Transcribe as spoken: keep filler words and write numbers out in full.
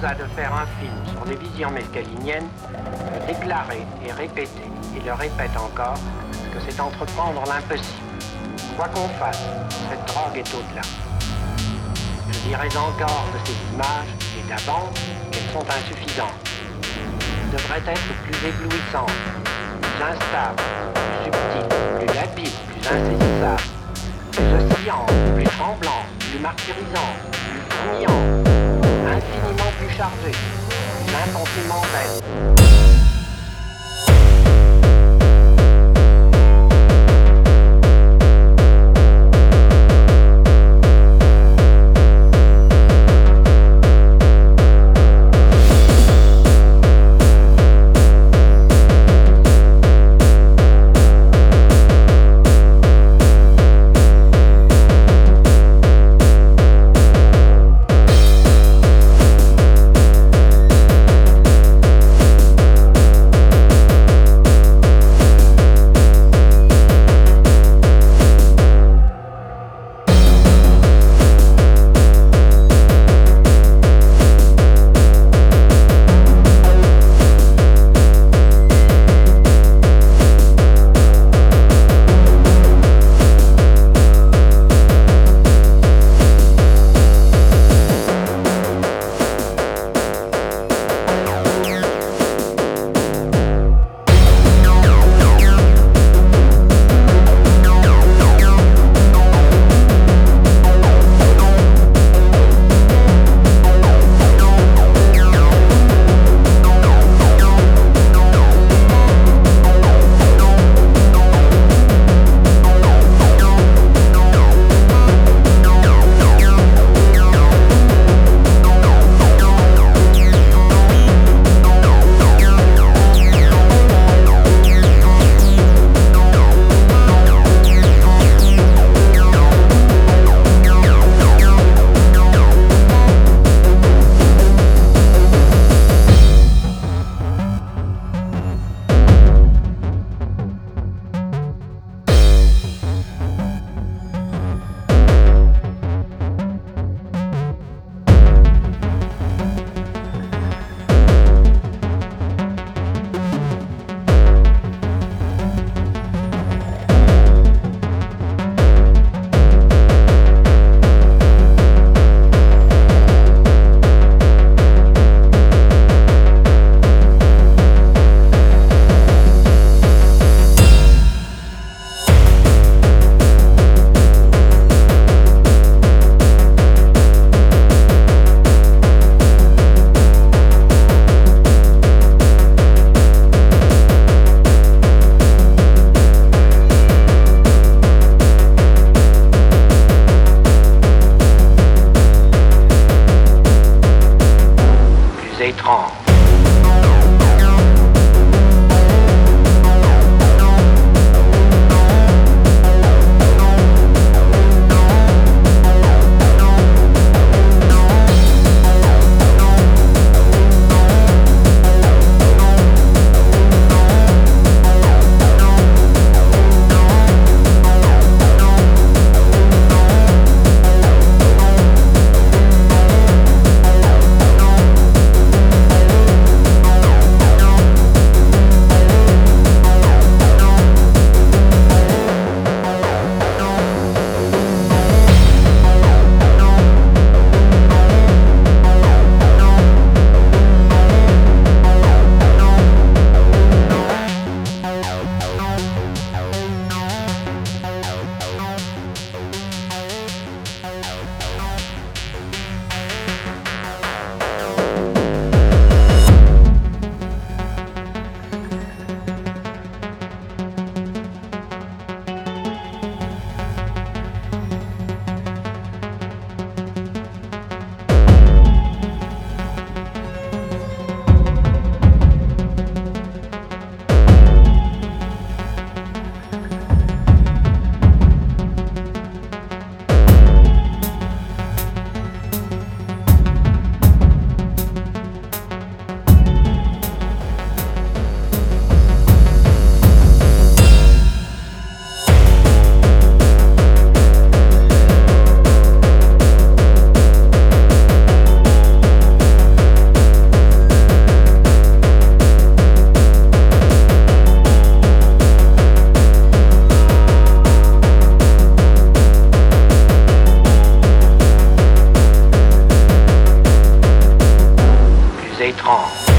proposa de faire un film sur les visions mescaliniennes, de déclarer et répéter, et le répète encore, que c'est entreprendre l'impossible. Quoi qu'on fasse, cette drogue est au-delà. Je dirais encore de ces images, et d'avance, qu'elles sont insuffisantes. Elles devraient être plus éblouissantes, plus instables, plus subtiles, plus labiles, plus insaisissables, plus oscillantes, plus tremblantes, plus martyrisantes, plus fourmillantes, infiniment plus chargées, plus intensément belles. Étrange. We'll be right back. étrange.